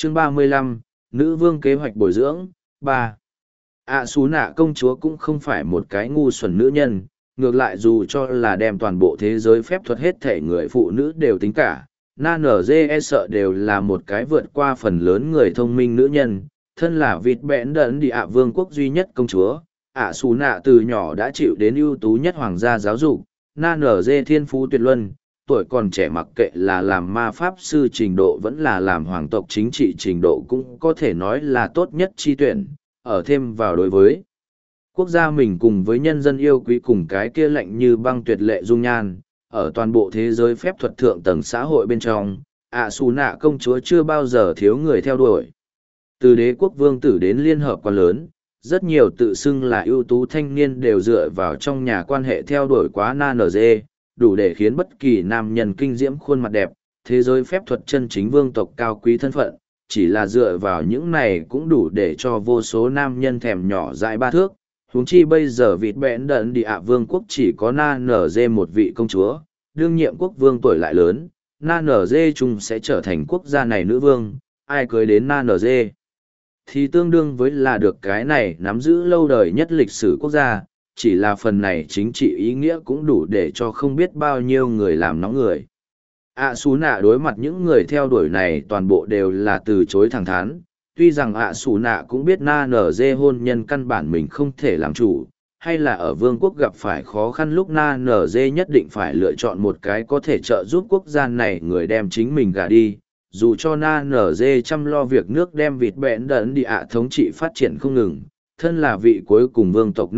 Chương 35, Nữ vương kế hoạch bồi dưỡng, 3. Xú nạ công chúa cũng không phải một cái ngu xuẩn nữ nhân, ngược lại dù cho là đem toàn bộ thế giới phép thuật hết thể người phụ nữ đều tính cả. NGE sợ đều là một cái vượt qua phần lớn người thông minh nữ nhân, thân là vịt bẽn đẫn đi vương quốc duy nhất công chúa. Xú nạ từ nhỏ đã chịu đến ưu tú nhất hoàng gia giáo dục, NGE thiên phú tuyệt luân, tuổi còn trẻ mặc kệ là làm ma pháp sư trình độ vẫn là làm hoàng tộc chính trị trình độ cũng có thể nói là tốt nhất chi tuyển, ở thêm vào đối với quốc gia mình cùng với nhân dân yêu quý cùng cái kia lạnh như băng tuyệt lệ dung nhan, ở toàn bộ thế giới phép thuật thượng tầng xã hội bên trong, Xù nạ công chúa chưa bao giờ thiếu người theo đuổi. Từ đế quốc vương tử đến liên hợp quan lớn, rất nhiều tự xưng là ưu tú thanh niên đều dựa vào trong nhà quan hệ theo đuổi quá NG, đủ để khiến bất kỳ nam nhân kinh diễm khuôn mặt đẹp, thế giới phép thuật chân chính vương tộc cao quý thân phận, chỉ là dựa vào những này cũng đủ để cho vô số nam nhân thèm nhỏ dại ba thước. Huống chi bây giờ vịt bẽn đần đi vương quốc chỉ có NG một vị công chúa, đương nhiệm quốc vương tuổi lại lớn, NG chung sẽ trở thành quốc gia này nữ vương, ai cưới đến NG thì tương đương với là được cái này nắm giữ lâu đời nhất lịch sử quốc gia, chỉ là phần này chính trị ý nghĩa cũng đủ để cho không biết bao nhiêu người làm nóng người. Xú nạ đối mặt những người theo đuổi này toàn bộ đều là từ chối thẳng thắn, tuy rằng xú nạ cũng biết NG hôn nhân căn bản mình không thể làm chủ, hay là ở vương quốc gặp phải khó khăn lúc NG nhất định phải lựa chọn một cái có thể trợ giúp quốc gia này người đem chính mình gả đi. Dù cho NG chăm lo việc nước đem vịt bẽn đẫn đi thống trị phát triển không ngừng, thân là vị cuối cùng vương tộc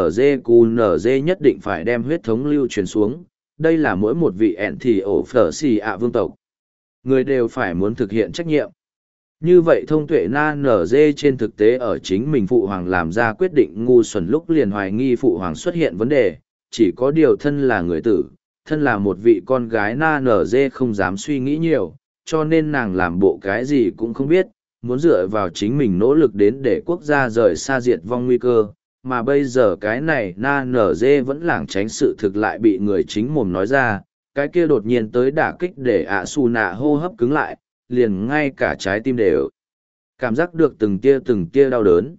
NG nhất định phải đem huyết thống lưu truyền xuống. Đây là mỗi một vị ẹn thì ổ phở xì vương tộc. Người đều phải muốn thực hiện trách nhiệm. Như vậy thông tuệ NG trên thực tế ở chính mình phụ hoàng làm ra quyết định ngu xuẩn lúc liền hoài nghi phụ hoàng xuất hiện vấn đề, chỉ có điều thân là người tử, thân là một vị con gái NG không dám suy nghĩ nhiều, cho nên nàng làm bộ cái gì cũng không biết, muốn dựa vào chính mình nỗ lực đến để quốc gia rời xa diệt vong nguy cơ, mà bây giờ cái này NG vẫn lảng tránh sự thực lại bị người chính mồm nói ra, cái kia đột nhiên tới đả kích để Xù nạ hô hấp cứng lại, liền ngay cả trái tim đều cảm giác được từng tia đau đớn.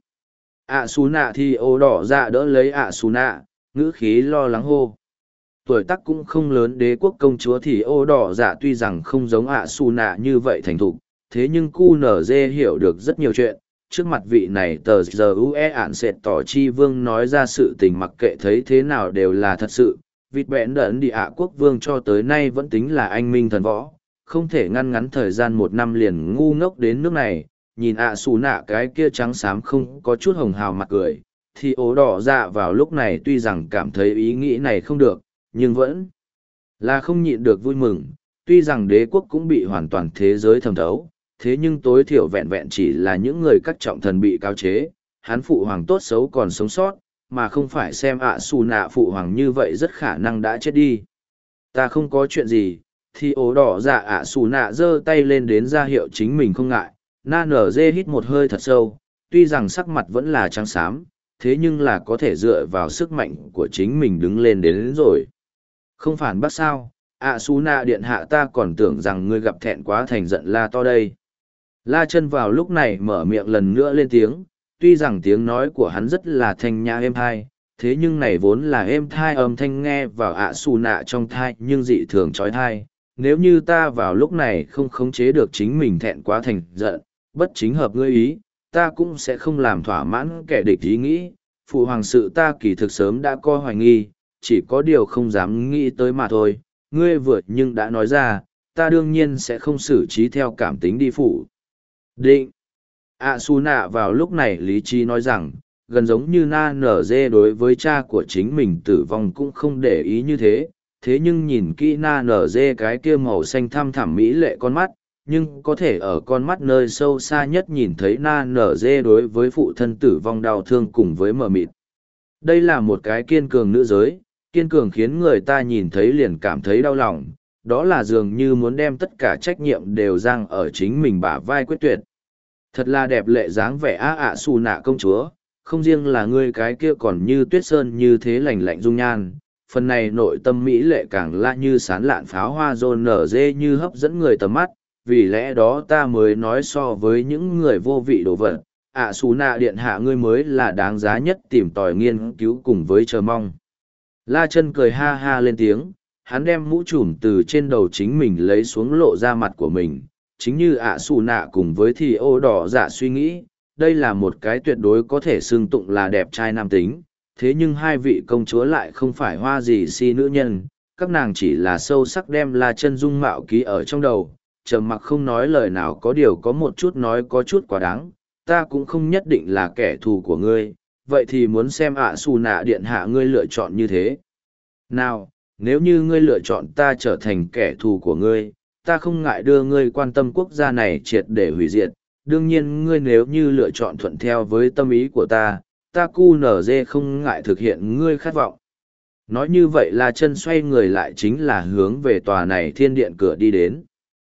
Xù nạ thì ô đỏ dạ đỡ lấy Xù nạ, ngữ khí lo lắng hô. Tuổi tác cũng không lớn đế quốc công chúa thì ô đỏ dạ tuy rằng không giống Xù nạ như vậy thành thục, thế nhưng QNZ hiểu được rất nhiều chuyện. Trước mặt vị này tờ giờ UE ản sệt tỏ chi vương nói ra sự tình mặc kệ thấy thế nào đều là thật sự. Vịt bẽn đẫn đi quốc vương cho tới nay vẫn tính là anh minh thần võ, không thể ngăn ngắn thời gian 1 năm liền ngu ngốc đến nước này. Nhìn Xù nạ cái kia trắng xám không có chút hồng hào mặt cười, thì ố đỏ dạ vào lúc này tuy rằng cảm thấy ý nghĩ này không được, nhưng vẫn là không nhịn được vui mừng. Tuy rằng đế quốc cũng bị hoàn toàn thế giới thẩm thấu, thế nhưng tối thiểu vẹn vẹn chỉ là những người các trọng thần bị cáo chế, hắn phụ hoàng tốt xấu còn sống sót, mà không phải xem Xù nạ phụ hoàng như vậy rất khả năng đã chết đi. Ta không có chuyện gì, thì ố đỏ dạ Xù nạ giơ tay lên đến ra hiệu chính mình không ngại. NG hít một hơi thật sâu, tuy rằng sắc mặt vẫn là trắng xám, thế nhưng là có thể dựa vào sức mạnh của chính mình đứng lên đến rồi. Không phản bác sao, Xù nạ điện hạ, ta còn tưởng rằng ngươi gặp thẹn quá thành giận la to đây. La Chân vào lúc này mở miệng lần nữa lên tiếng, tuy rằng tiếng nói của hắn rất là thanh nhã êm thai, thế nhưng này vốn là êm thai âm thanh nghe vào Xù nạ trong thai nhưng dị thường trói thai. Nếu như ta vào lúc này không khống chế được chính mình thẹn quá thành giận, bất chính hợp ngươi ý, ta cũng sẽ không làm thỏa mãn kẻ địch ý nghĩ. Phụ hoàng sự ta kỳ thực sớm đã coi hoài nghi, chỉ có điều không dám nghĩ tới mà thôi. Ngươi vừa nhưng đã nói ra, ta đương nhiên sẽ không xử trí theo cảm tính đi phụ định. Xù nạ vào lúc này lý trí nói rằng, gần giống như NG đối với cha của chính mình tử vong cũng không để ý như thế, thế nhưng nhìn kỹ NG cái kia màu xanh thăm thẳm mỹ lệ con mắt, nhưng có thể ở con mắt nơi sâu xa nhất nhìn thấy NG đối với phụ thân tử vong đau thương cùng với mờ mịt. Đây là một cái kiên cường nữ giới, kiên cường khiến người ta nhìn thấy liền cảm thấy đau lòng, đó là dường như muốn đem tất cả trách nhiệm đều giang ở chính mình bả vai quyết tuyệt. Thật là đẹp lệ dáng vẻ Xù nạ công chúa, không riêng là ngươi cái kia còn như tuyết sơn như thế lành lạnh dung nhan, phần này nội tâm mỹ lệ càng là như sán lạn pháo hoa rôn nở dê như hấp dẫn người tầm mắt, vì lẽ đó ta mới nói so với những người vô vị đồ vật, ạ xù nạ điện hạ ngươi mới là đáng giá nhất tìm tòi nghiên cứu cùng với chờ mong. La Chân cười ha ha lên tiếng, hắn đem mũ trùm từ trên đầu chính mình lấy xuống lộ ra mặt của mình, chính như ạ xù nạ cùng với thì ô đỏ dạ suy nghĩ, đây là một cái tuyệt đối có thể xưng tụng là đẹp trai nam tính, thế nhưng hai vị công chúa lại không phải hoa gì si nữ nhân, các nàng chỉ là sâu sắc đem La Chân dung mạo ký ở trong đầu, trầm mặc không nói lời nào, có điều có một chút nói có chút quá đáng, ta cũng không nhất định là kẻ thù của ngươi, vậy thì muốn xem ạ xù nạ điện hạ ngươi lựa chọn như thế. Nào, nếu như ngươi lựa chọn ta trở thành kẻ thù của ngươi, ta không ngại đưa ngươi quan tâm quốc gia này triệt để hủy diệt, đương nhiên ngươi nếu như lựa chọn thuận theo với tâm ý của ta cu nở dê không ngại thực hiện ngươi khát vọng. Nói như vậy là chân xoay người lại chính là hướng về tòa này thiên điện cửa đi đến.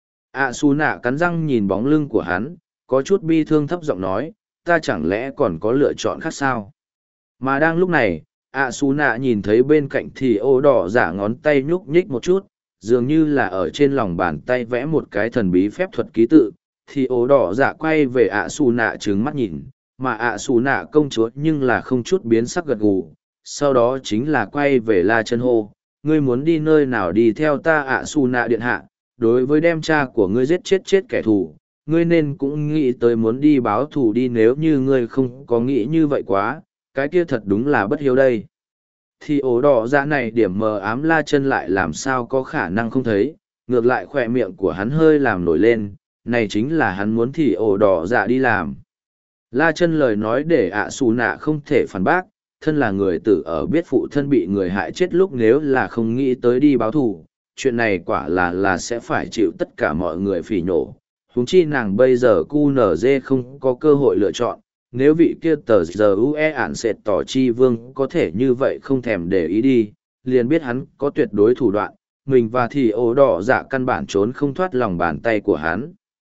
ạ xù nạ cắn răng nhìn bóng lưng của hắn, có chút bi thương thấp giọng nói, ta chẳng lẽ còn có lựa chọn khác sao? Mà đang lúc này, ạ xù nạ nhìn thấy bên cạnh thì ô đỏ giả ngón tay nhúc nhích một chút, dường như là ở trên lòng bàn tay vẽ một cái thần bí phép thuật ký tự, thì ô đỏ giả quay về ạ xù nạ trừng mắt nhìn, mà ạ xù nạ công chúa nhưng là không chút biến sắc gật gù, sau đó chính là quay về La Chân hô, ngươi muốn đi nơi nào đi theo ta ạ xù nạ điện hạ, đối với đem cha của ngươi giết chết kẻ thù, ngươi nên cũng nghĩ tới muốn đi báo thù đi, nếu như ngươi không có nghĩ như vậy quá, cái kia thật đúng là bất hiếu đây. Thì ổ đỏ dạ này điểm mờ ám La Chân lại làm sao có khả năng không thấy, ngược lại khỏe miệng của hắn hơi làm nổi lên, này chính là hắn muốn thì ổ đỏ dạ đi làm. La Chân lời nói để ạ xù nạ không thể phản bác, thân là người tử ở biết phụ thân bị người hại chết lúc nếu là không nghĩ tới đi báo thù, chuyện này quả là sẽ phải chịu tất cả mọi người phỉ nhổ. Huống chi nàng bây giờ cu nở dê không có cơ hội lựa chọn, nếu vị kia tờ giờ ue ản sệt tỏ chi vương có thể như vậy không thèm để ý đi, liền biết hắn có tuyệt đối thủ đoạn, mình và thì ổ đỏ dạ căn bản trốn không thoát lòng bàn tay của hắn.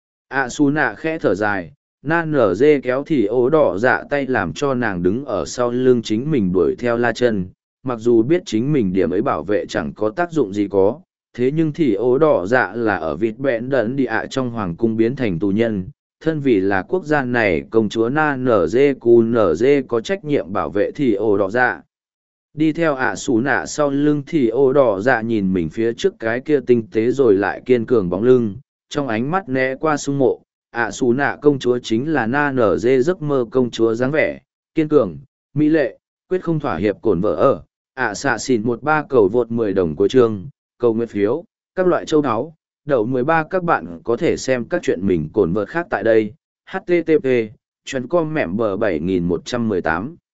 Su nạ khẽ thở dài, nan nở dê kéo thì ổ đỏ dạ tay làm cho nàng đứng ở sau lưng chính mình đuổi theo La Chân, mặc dù biết chính mình điểm ấy bảo vệ chẳng có tác dụng gì có, thế nhưng thì ố đỏ dạ là ở vịt bẹn đẫn đi ạ trong hoàng cung biến thành tù nhân, thân vì là quốc gia này công chúa na nở dê cu nở dê có trách nhiệm bảo vệ thì ố đỏ dạ. Đi theo ạ xù nạ sau lưng thì ố đỏ dạ nhìn mình phía trước cái kia tinh tế rồi lại kiên cường bóng lưng, trong ánh mắt né qua sung mộ, ạ xù nạ công chúa chính là na nở dê giấc mơ công chúa dáng vẻ, kiên cường, mỹ lệ, quyết không thỏa hiệp cổn vợ ở, xạ xỉn 13 cầu vượt 10 đồng cuối chương, cầu nguyện phiếu, các loại châu áo, đậu 13 các bạn có thể xem các chuyện mình cổn vợt khác tại đây, http, chuyên com mẹm bờ 7118.